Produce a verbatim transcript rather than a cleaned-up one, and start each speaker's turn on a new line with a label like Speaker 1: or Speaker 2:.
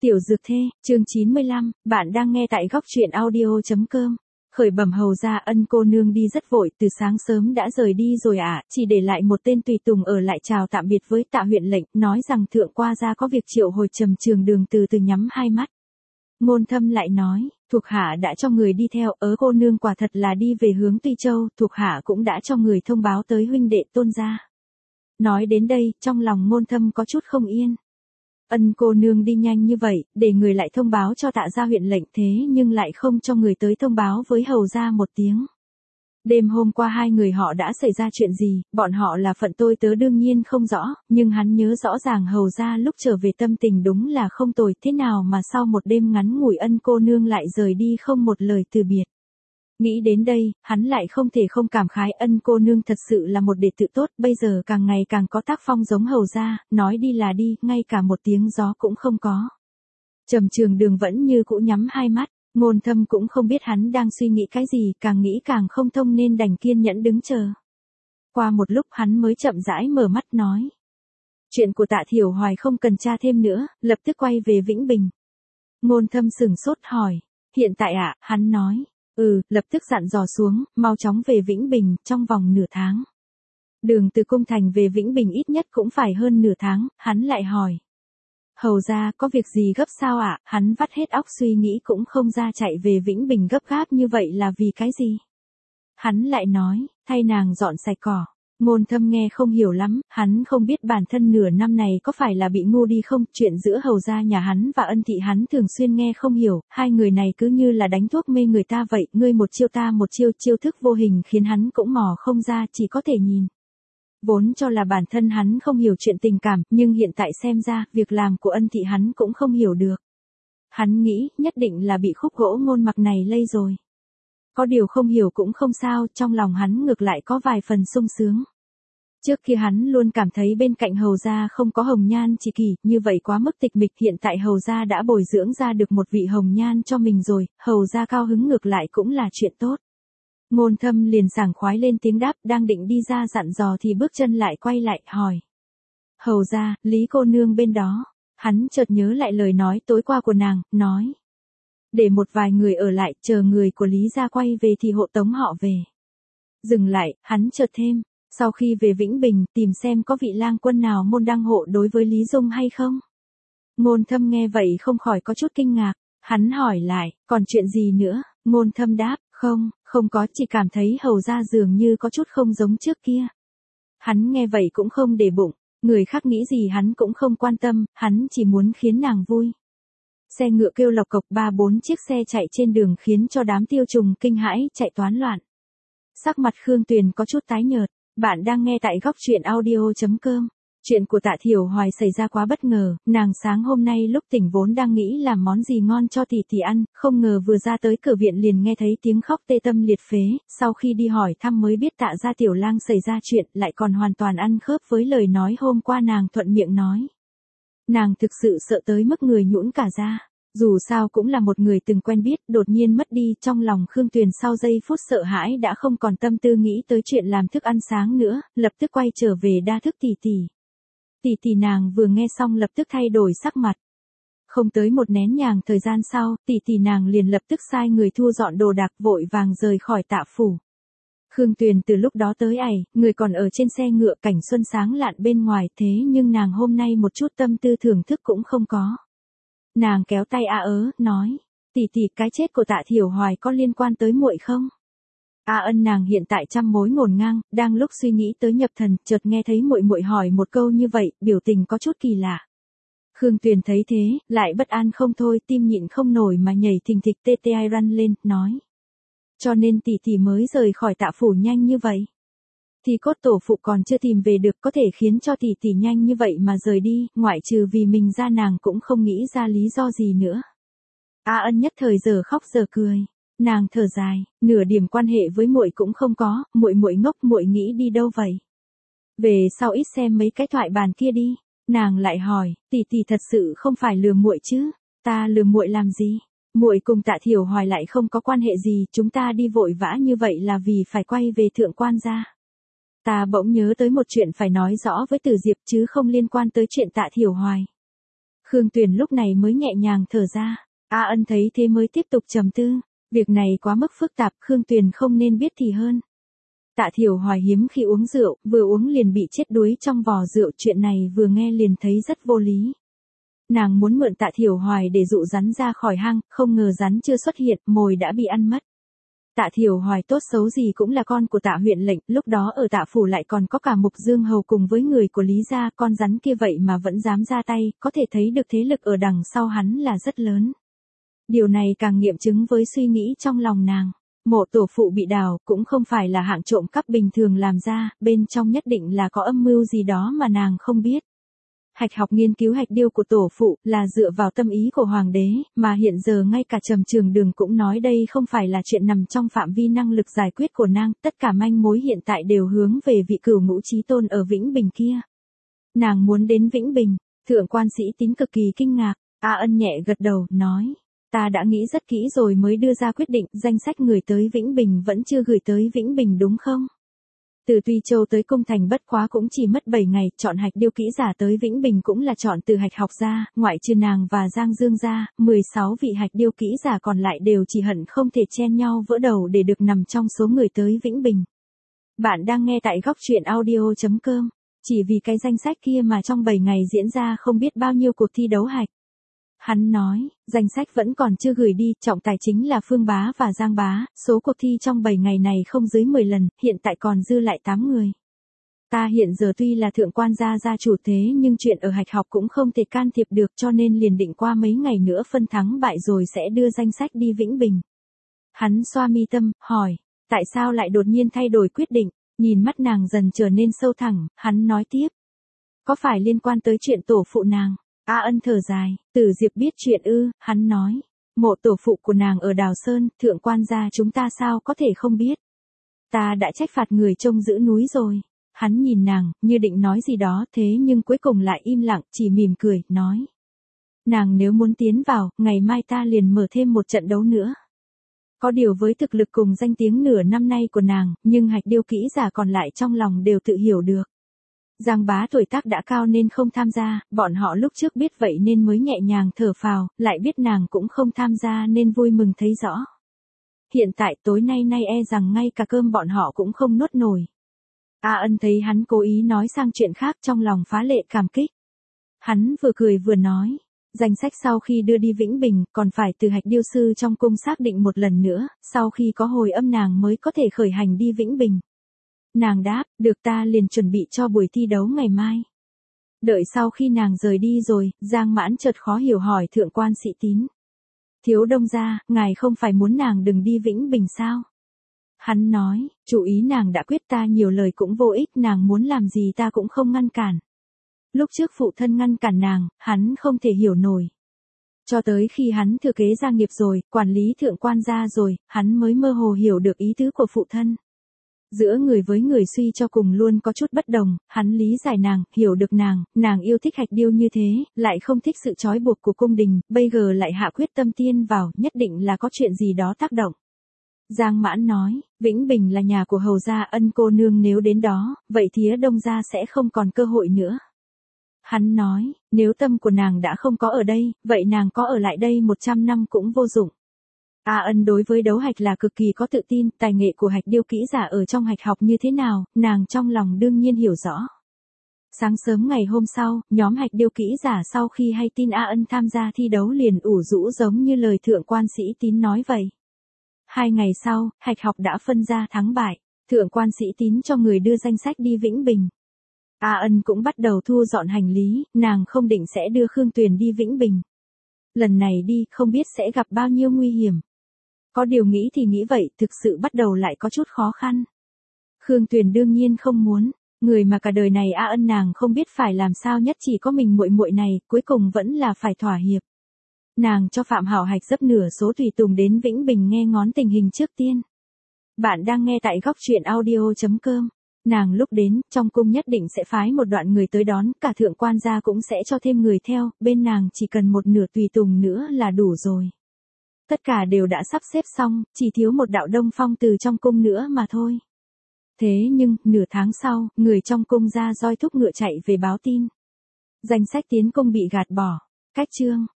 Speaker 1: Tiểu Dược Thê, chương chín mươi lăm, bạn đang nghe tại góc truyện audio.com. Khởi bẩm hầu ra, Ân cô nương đi rất vội, từ sáng sớm đã rời đi rồi ạ, à, chỉ để lại một tên tùy tùng ở lại chào tạm biệt với Tạ huyện lệnh, nói rằng thượng qua ra có việc triệu hồi. Trầm Trường Đường từ từ nhắm hai mắt. Ngôn Thâm lại nói, thuộc hạ đã cho người đi theo, ớ cô nương quả thật là đi về hướng Tuy Châu, thuộc hạ cũng đã cho người thông báo tới huynh đệ Tôn gia. Nói đến đây, trong lòng Ngôn Thâm có chút không yên. Ân cô nương đi nhanh như vậy, để người lại thông báo cho Tạ gia huyện lệnh, thế nhưng lại không cho người tới thông báo với hầu gia một tiếng. Đêm hôm qua hai người họ đã xảy ra chuyện gì, bọn họ là phận tôi tớ đương nhiên không rõ, nhưng hắn nhớ rõ ràng hầu gia lúc trở về tâm tình đúng là không tồi, thế nào mà sau một đêm ngắn ngủi Ân cô nương lại rời đi không một lời từ biệt. Nghĩ đến đây, hắn lại không thể không cảm khái, Ân cô nương thật sự là một đệ tử tốt, bây giờ càng ngày càng có tác phong giống hầu gia, nói đi là đi, ngay cả một tiếng gió cũng không có. Trầm Trường Đường vẫn như cũ nhắm hai mắt, Ngôn Thâm cũng không biết hắn đang suy nghĩ cái gì, càng nghĩ càng không thông nên đành kiên nhẫn đứng chờ. Qua một lúc hắn mới chậm rãi mở mắt nói. Chuyện của Tạ Thiểu Hoài không cần tra thêm nữa, lập tức quay về Vĩnh Bình. Ngôn Thâm sửng sốt hỏi, hiện tại ạ, à, hắn nói. Ừ, lập tức dặn dò xuống, mau chóng về Vĩnh Bình, trong vòng nửa tháng. Đường từ Cung Thành về Vĩnh Bình ít nhất cũng phải hơn nửa tháng, hắn lại hỏi. Hầu ra, có việc gì gấp sao ạ? À? Hắn vắt hết óc suy nghĩ cũng không ra, chạy về Vĩnh Bình gấp gáp như vậy là vì cái gì? Hắn lại nói, thay nàng dọn sạch cỏ. Ngôn Thâm nghe không hiểu lắm, hắn không biết bản thân nửa năm này có phải là bị ngu đi không, chuyện giữa hầu gia nhà hắn và Ân thị hắn thường xuyên nghe không hiểu, hai người này cứ như là đánh thuốc mê người ta vậy, ngươi một chiêu ta một chiêu, chiêu thức vô hình khiến hắn cũng mò không ra, chỉ có thể nhìn. Vốn cho là bản thân hắn không hiểu chuyện tình cảm, nhưng hiện tại xem ra, việc làm của Ân thị hắn cũng không hiểu được. Hắn nghĩ, nhất định là bị khúc gỗ ngôn mặc này lây rồi. Có điều không hiểu cũng không sao, trong lòng hắn ngược lại có vài phần sung sướng. Trước kia hắn luôn cảm thấy bên cạnh hầu gia không có hồng nhan chi kỷ, như vậy quá mức tịch mịch, hiện tại hầu gia đã bồi dưỡng ra được một vị hồng nhan cho mình rồi, hầu gia cao hứng ngược lại cũng là chuyện tốt. Ngôn Thâm liền sảng khoái lên tiếng đáp, đang định đi ra dặn dò thì bước chân lại quay lại, hỏi. Hầu gia, Lý cô nương bên đó, hắn chợt nhớ lại lời nói tối qua của nàng, nói. Để một vài người ở lại, chờ người của Lý gia quay về thì hộ tống họ về. Dừng lại, hắn chợt thêm. Sau khi về Vĩnh Bình, tìm xem có vị lang quân nào môn đăng hộ đối với Lý Dung hay không? Ngôn Thâm nghe vậy không khỏi có chút kinh ngạc, hắn hỏi lại, còn chuyện gì nữa? Ngôn Thâm đáp, không, không có, chỉ cảm thấy hầu gia dường như có chút không giống trước kia. Hắn nghe vậy cũng không để bụng, người khác nghĩ gì hắn cũng không quan tâm, hắn chỉ muốn khiến nàng vui. Xe ngựa kêu lộc cộc, ba bốn chiếc xe chạy trên đường khiến cho đám tiêu trùng kinh hãi, chạy toán loạn. Sắc mặt Khương Tuyền có chút tái nhợt. Bạn đang nghe tại góc truyện audio.com. Chuyện của Tạ Thiểu Hoài xảy ra quá bất ngờ, nàng sáng hôm nay lúc tỉnh vốn đang nghĩ làm món gì ngon cho tỷ tỷ ăn, không ngờ vừa ra tới cửa viện liền nghe thấy tiếng khóc tê tâm liệt phế, sau khi đi hỏi thăm mới biết Tạ gia tiểu lang xảy ra chuyện, lại còn hoàn toàn ăn khớp với lời nói hôm qua nàng thuận miệng nói. Nàng thực sự sợ tới mức người nhũn cả ra. Dù sao cũng là một người từng quen biết, đột nhiên mất đi, trong lòng Khương Tuyền sau giây phút sợ hãi đã không còn tâm tư nghĩ tới chuyện làm thức ăn sáng nữa, lập tức quay trở về đa thức tỷ tỷ. Tỷ tỷ nàng vừa nghe xong lập tức thay đổi sắc mặt. Không tới một nén nhàng thời gian sau, tỷ tỷ nàng liền lập tức sai người thu dọn đồ đạc, vội vàng rời khỏi Tạ phủ. Khương Tuyền từ lúc đó tới ảy, người còn ở trên xe ngựa, cảnh xuân sáng lạn bên ngoài, thế nhưng nàng hôm nay một chút tâm tư thưởng thức cũng không có. Nàng kéo tay A Ớ, nói, tỷ tỷ, cái chết của Tạ Thiểu Hoài có liên quan tới muội không? A Ân nàng hiện tại trăm mối ngổn ngang, đang lúc suy nghĩ tới nhập thần, chợt nghe thấy muội muội hỏi một câu như vậy, biểu tình có chút kỳ lạ. Khương Tuyền thấy thế, lại bất an không thôi, tim nhịn không nổi mà nhảy thình thịch, tê tê ai răn lên, nói. Cho nên tỷ tỷ mới rời khỏi Tạ phủ nhanh như vậy. Thì cốt tổ phụ còn chưa tìm về được, có thể khiến cho tỷ tỷ nhanh như vậy mà rời đi, ngoại trừ vì mình ra nàng cũng không nghĩ ra lý do gì nữa. A Ân nhất thời giờ khóc giờ cười, nàng thở dài, nửa điểm quan hệ với muội cũng không có, muội muội ngốc, muội nghĩ đi đâu vậy? Về sau ít xem mấy cái thoại bàn kia đi. Nàng lại hỏi, tỷ tỷ thật sự không phải lừa muội chứ? Ta lừa muội làm gì? Muội cùng Tạ Thiểu Hoài lại không có quan hệ gì, chúng ta đi vội vã như vậy là vì phải quay về thượng quan gia. Ta bỗng nhớ tới một chuyện phải nói rõ với Từ Diệp chứ không liên quan tới chuyện Tạ Thiểu Hoài. Khương Tuyền lúc này mới nhẹ nhàng thở ra. A Ân thấy thế mới tiếp tục trầm tư. Việc này quá mức phức tạp, Khương Tuyền không nên biết thì hơn. Tạ Thiểu Hoài hiếm khi uống rượu, vừa uống liền bị chết đuối trong vò rượu, chuyện này vừa nghe liền thấy rất vô lý. Nàng muốn mượn Tạ Thiểu Hoài để dụ rắn ra khỏi hang, không ngờ rắn chưa xuất hiện, mồi đã bị ăn mất. Tạ Thiểu Hoài tốt xấu gì cũng là con của Tạ huyện lệnh, lúc đó ở Tạ phủ lại còn có cả Mục Dương hầu cùng với người của Lý gia, con rắn kia vậy mà vẫn dám ra tay, có thể thấy được thế lực ở đằng sau hắn là rất lớn. Điều này càng nghiệm chứng với suy nghĩ trong lòng nàng. Mộ tổ phụ bị đào cũng không phải là hạng trộm cắp bình thường làm ra, bên trong nhất định là có âm mưu gì đó mà nàng không biết. Hạch học nghiên cứu hạch điêu của tổ phụ là dựa vào tâm ý của hoàng đế, mà hiện giờ ngay cả Trầm Trường Đường cũng nói đây không phải là chuyện nằm trong phạm vi năng lực giải quyết của nàng, tất cả manh mối hiện tại đều hướng về vị cửu ngũ chí tôn ở Vĩnh Bình kia. Nàng muốn đến Vĩnh Bình, thượng quan sĩ Tín cực kỳ kinh ngạc, A Ân nhẹ gật đầu, nói. Ta đã nghĩ rất kỹ rồi mới đưa ra quyết định, danh sách người tới Vĩnh Bình vẫn chưa gửi tới Vĩnh Bình đúng không? Từ Tuy Châu tới Cung Thành bất quá cũng chỉ mất bảy ngày, chọn hạch điêu kỹ giả tới Vĩnh Bình cũng là chọn từ hạch học gia, ngoại trừ nàng và Giang Dương gia, mười sáu vị hạch điêu kỹ giả còn lại đều chỉ hận không thể chen nhau vỡ đầu để được nằm trong số người tới Vĩnh Bình. Bạn đang nghe tại góc truyện audio chấm com, chỉ vì cái danh sách kia mà trong bảy ngày diễn ra không biết bao nhiêu cuộc thi đấu hạch. Hắn nói, danh sách vẫn còn chưa gửi đi, trọng tài chính là Phương Bá và Giang Bá, số cuộc thi trong bảy ngày này không dưới mười lần, hiện tại còn dư lại tám người. Ta hiện giờ tuy là thượng quan gia gia chủ thế nhưng chuyện ở hạch học cũng không thể can thiệp được cho nên liền định qua mấy ngày nữa phân thắng bại rồi sẽ đưa danh sách đi Vĩnh Bình. Hắn xoa mi tâm, hỏi, tại sao lại đột nhiên thay đổi quyết định, nhìn mắt nàng dần trở nên sâu thẳm, hắn nói tiếp. Có phải liên quan tới chuyện tổ phụ nàng? A Ân thở dài, Tử Diệp biết chuyện ư, hắn nói. Mộ tổ phụ của nàng ở Đào Sơn, thượng quan gia chúng ta sao có thể không biết. Ta đã trách phạt người trông giữ núi rồi. Hắn nhìn nàng, như định nói gì đó thế nhưng cuối cùng lại im lặng, chỉ mỉm cười, nói. Nàng nếu muốn tiến vào, ngày mai ta liền mở thêm một trận đấu nữa. Có điều với thực lực cùng danh tiếng nửa năm nay của nàng, nhưng hạch điêu kỹ giả còn lại trong lòng đều tự hiểu được. Giang Bá tuổi tác đã cao nên không tham gia, bọn họ lúc trước biết vậy nên mới nhẹ nhàng thở phào, lại biết nàng cũng không tham gia nên vui mừng thấy rõ. Hiện tại tối nay nay e rằng ngay cả cơm bọn họ cũng không nuốt nổi. A Ân thấy hắn cố ý nói sang chuyện khác trong lòng phá lệ cảm kích. Hắn vừa cười vừa nói, danh sách sau khi đưa đi Vĩnh Bình còn phải từ hạch điêu sư trong cung xác định một lần nữa, sau khi có hồi âm nàng mới có thể khởi hành đi Vĩnh Bình. Nàng đáp, được ta liền chuẩn bị cho buổi thi đấu ngày mai. Đợi sau khi nàng rời đi rồi, Giang Mãn chợt khó hiểu hỏi thượng quan sĩ Tín. Thiếu đông gia, ngài không phải muốn nàng đừng đi Vĩnh Bình sao? Hắn nói, chủ ý nàng đã quyết ta nhiều lời cũng vô ích, nàng muốn làm gì ta cũng không ngăn cản. Lúc trước phụ thân ngăn cản nàng, hắn không thể hiểu nổi. Cho tới khi hắn thừa kế gia nghiệp rồi, quản lý thượng quan gia rồi, hắn mới mơ hồ hiểu được ý tứ của phụ thân. Giữa người với người suy cho cùng luôn có chút bất đồng, hắn lý giải nàng, hiểu được nàng, nàng yêu thích hạch điêu như thế, lại không thích sự trói buộc của cung đình, bây giờ lại hạ quyết tâm tiên vào, nhất định là có chuyện gì đó tác động. Giang Mãn nói, Vĩnh Bình là nhà của hầu gia, Ân cô nương nếu đến đó, vậy thía đông gia sẽ không còn cơ hội nữa. Hắn nói, nếu tâm của nàng đã không có ở đây, vậy nàng có ở lại đây một trăm năm cũng vô dụng. A Ân đối với đấu hạch là cực kỳ có tự tin, tài nghệ của hạch điêu kỹ giả ở trong hạch học như thế nào, nàng trong lòng đương nhiên hiểu rõ. Sáng sớm ngày hôm sau, nhóm hạch điêu kỹ giả sau khi hay tin A Ân tham gia thi đấu liền ủ rũ giống như lời thượng quan sĩ Tín nói vậy. Hai ngày sau, hạch học đã phân ra thắng bại, thượng quan sĩ Tín cho người đưa danh sách đi Vĩnh Bình. A Ân cũng bắt đầu thu dọn hành lý, nàng không định sẽ đưa Khương Tuyền đi Vĩnh Bình. Lần này đi, không biết sẽ gặp bao nhiêu nguy hiểm. Có điều nghĩ thì nghĩ vậy, thực sự bắt đầu lại có chút khó khăn. Khương Tuyền đương nhiên không muốn, người mà cả đời này A Ân nàng không biết phải làm sao nhất chỉ có mình muội muội này, cuối cùng vẫn là phải thỏa hiệp. Nàng cho Phạm Hảo Hạch dấp nửa số tùy tùng đến Vĩnh Bình nghe ngóng tình hình trước tiên. Bạn đang nghe tại góc truyện audio chấm com. Nàng lúc đến, trong cung nhất định sẽ phái một đoạn người tới đón, cả thượng quan gia cũng sẽ cho thêm người theo, bên nàng chỉ cần một nửa tùy tùng nữa là đủ rồi. Tất cả đều đã sắp xếp xong, chỉ thiếu một đạo Đông Phong từ trong cung nữa mà thôi. Thế nhưng, nửa tháng sau, người trong cung ra roi thúc ngựa chạy về báo tin. Danh sách tiến cung bị gạt bỏ. Cách chương